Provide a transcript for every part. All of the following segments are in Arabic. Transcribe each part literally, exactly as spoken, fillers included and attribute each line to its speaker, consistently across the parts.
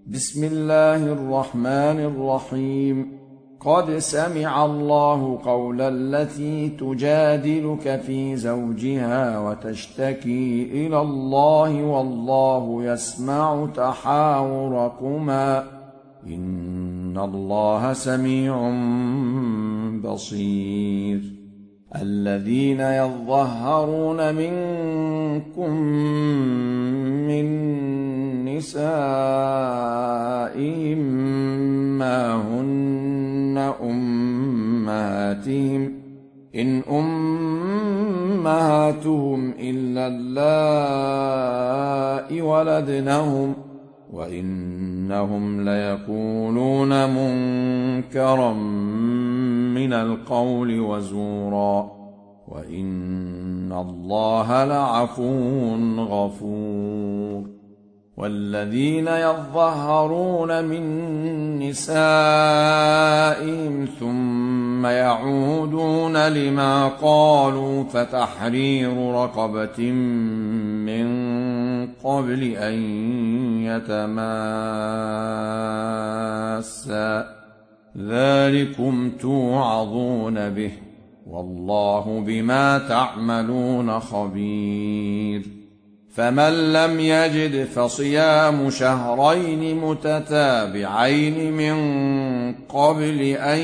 Speaker 1: بسم الله الرحمن الرحيم. قد سمع الله قول التي تجادلك في زوجها وتشتكي إلى الله والله يسمع تحاوركما إن الله سميع بصير. الذين يظهرون منكم من نسائهم ما هن أمهاتهم إن أمهاتهم إلا اللائي ولدنهم وإنهم ليقولون منكرا من القول وزورا وإن الله لعفو غفور. والذين يظهرون من نسائهم ثم يعودون لما قالوا فتحرير رقبة من قبل أن يتماسا ذلكم توعظون به والله بما تعملون خبير. فمن لم يجد فصيام شهرين متتابعين من قبل أن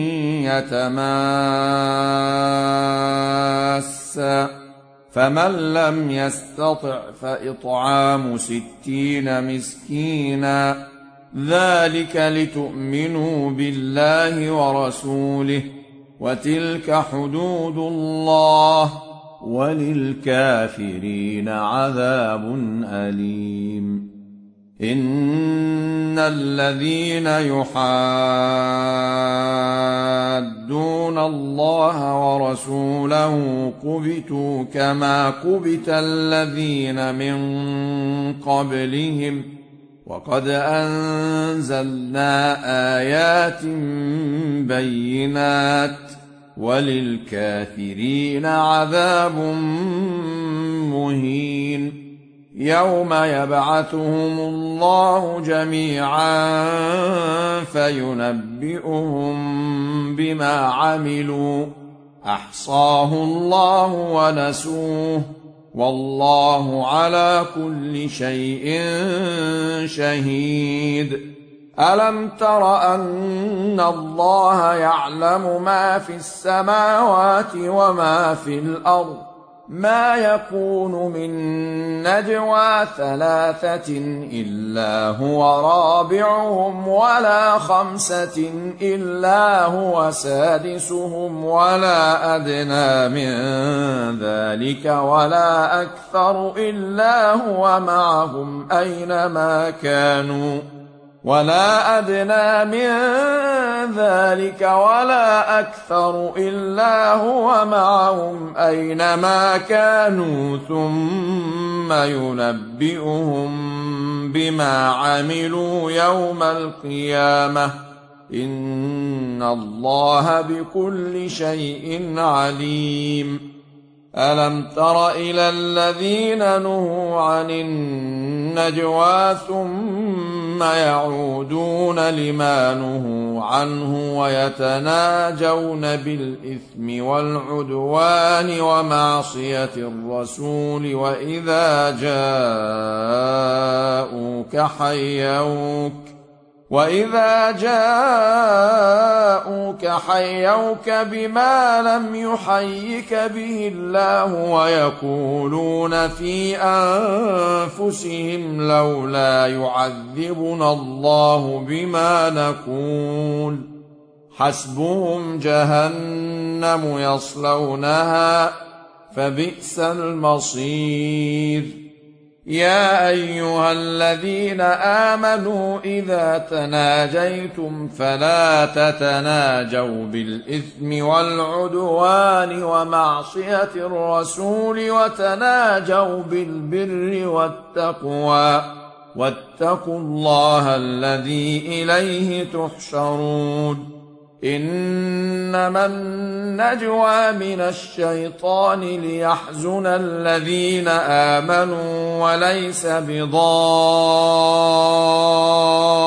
Speaker 1: يتماسا فمن لم يستطع فإطعام ستين مسكينا ذلك لتؤمنوا بالله ورسوله وتلك حدود الله وللكافرين عذاب أليم. إن الذين يحادون الله ورسوله كبتوا كما كبت الذين من قبلهم وقد أنزلنا آيات بينات وللكافرين عذاب مهين. يوم يبعثهم الله جميعا فينبئهم بما عملوا أحصاه الله ونسوه والله على كل شيء شهيد. ألم تر أن الله يعلم ما في السماوات وما في الأرض ما يكون من نجوى ثلاثة إلا هو رابعهم ولا خمسة إلا هو سادسهم ولا أدنى من ذلك ولا أكثر إلا هو معهم أينما كانوا ولا أدنى من ذلك ولا أكثر إلا هو معهم أينما كانوا ثم ينبئهم بما عملوا يوم القيامة إن الله بكل شيء عليم. ألم تر إلى الذين نهوا عن النجوى ثم يعودون لما نهوا عنه ويتناجون بالإثم والعدوان ومعصية الرسول وإذا جاءوك حيوك وإذا جاءوك حيوك بما لم يحيك به الله ويقولون في أنفسهم لولا يعذبنا الله بما نقول حسبهم جهنم يصلونها فبئس المصير. يا أيها الذين آمنوا إذا تناجيتم فلا تتناجوا بالإثم والعدوان ومعصية الرسول وتناجوا بالبر والتقوى واتقوا الله الذي إليه تحشرون. إنما النجوى من الشيطان ليحزن الذين آمنوا وليس بضار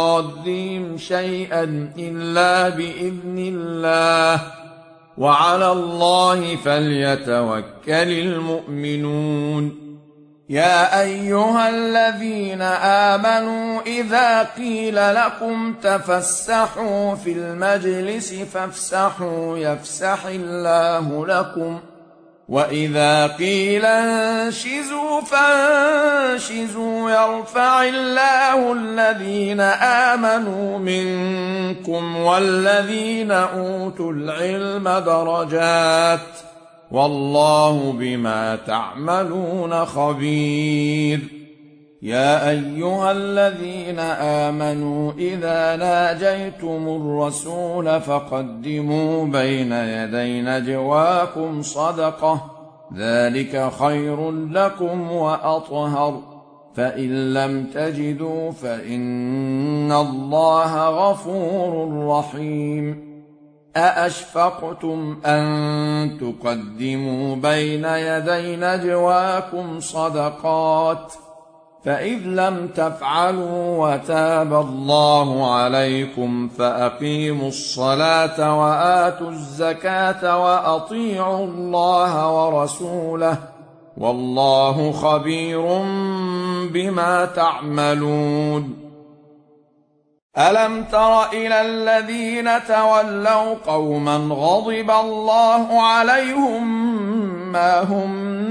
Speaker 1: شيئا إلا بإذن الله وعلى الله فليتوكل المؤمنون يا أيها الذين آمنوا إذا قيل لكم تفسحوا في المجلس فافسحوا يفسح الله لكم وإذا قيل انشزوا فانشزوا يرفع الله الذين آمنوا منكم والذين أوتوا العلم درجات والله بما تعملون خبير يا أيها الذين آمنوا إذا ناجيتم الرسول فقدموا بين يدي نجواكم صدقة ذلك خير لكم وأطهر فإن لم تجدوا فإن الله غفور رحيم أأشفقتم أن تقدموا بين يدي نجواكم صدقات فإذ لم تفعلوا وتاب الله عليكم فأقيموا الصلاة وآتوا الزكاة وأطيعوا الله ورسوله والله خبير بما تعملون ألم تر إلى الذين تولوا قوما غضب الله عليهم ما هم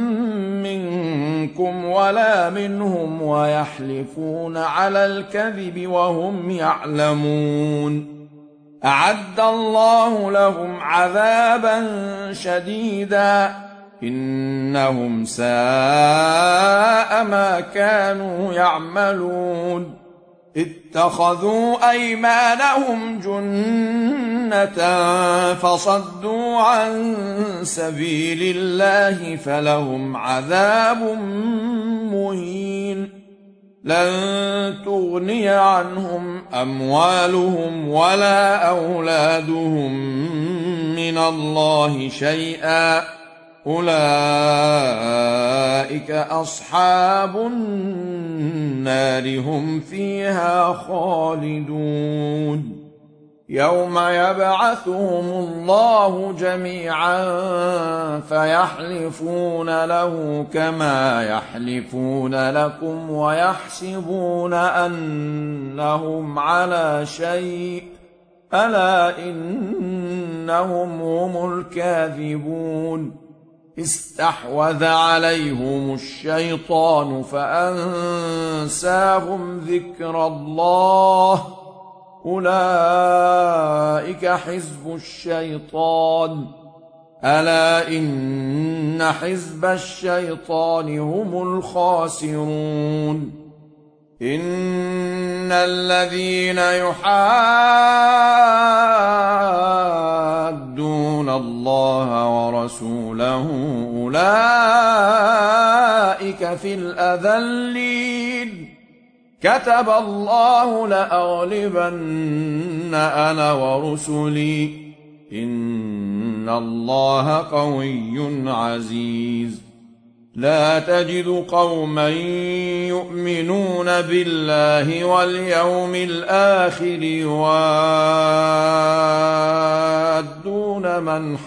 Speaker 1: منكم ولا منهم ويحلفون على الكذب وهم يعلمون أعد الله لهم عذابا شديدا إنهم ساء ما كانوا يعملون اتخذوا أيمانهم جنة فصدوا عن سبيل الله فلهم عذاب مهين لن تغني عنهم أموالهم ولا أولادهم من الله شيئا أولئك أصحاب النار هم فيها خالدون يوم يبعثهم الله جميعا فيحلفون له كما يحلفون لكم ويحسبون أنهم على شيء ألا إنهم هم الكاذبون استحوذ عليهم الشيطان فأنساهم ذكر الله أولئك حزب الشيطان ألا إن حزب الشيطان هم الخاسرون إن الذين يحادون الله ورسوله أولئك في الأذلين كتب الله لأغلبن أنا ورسلي إن الله قوي عزيز لا تجد قوما يؤمنون بالله واليوم الآخر يوادون من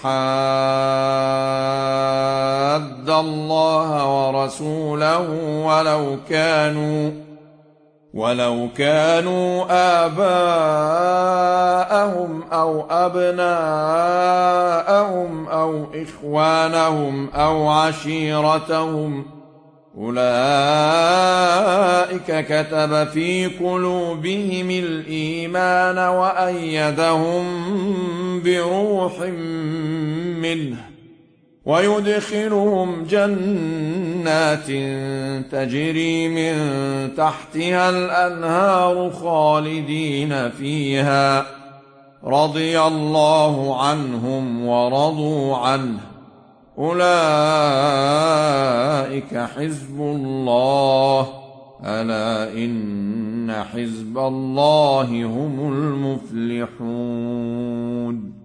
Speaker 1: حاد الله ورسوله ولو كانوا ولو كانوا آباءهم أو أبناءهم أو إخوانهم أو عشيرتهم أولئك كتب في قلوبهم الإيمان وأيدهم بروح منه ويدخلهم جنات تجري من تحتها الأنهار خالدين فيها رضي الله عنهم ورضوا عنه أولئك حزب الله ألا إن حزب الله هم المفلحون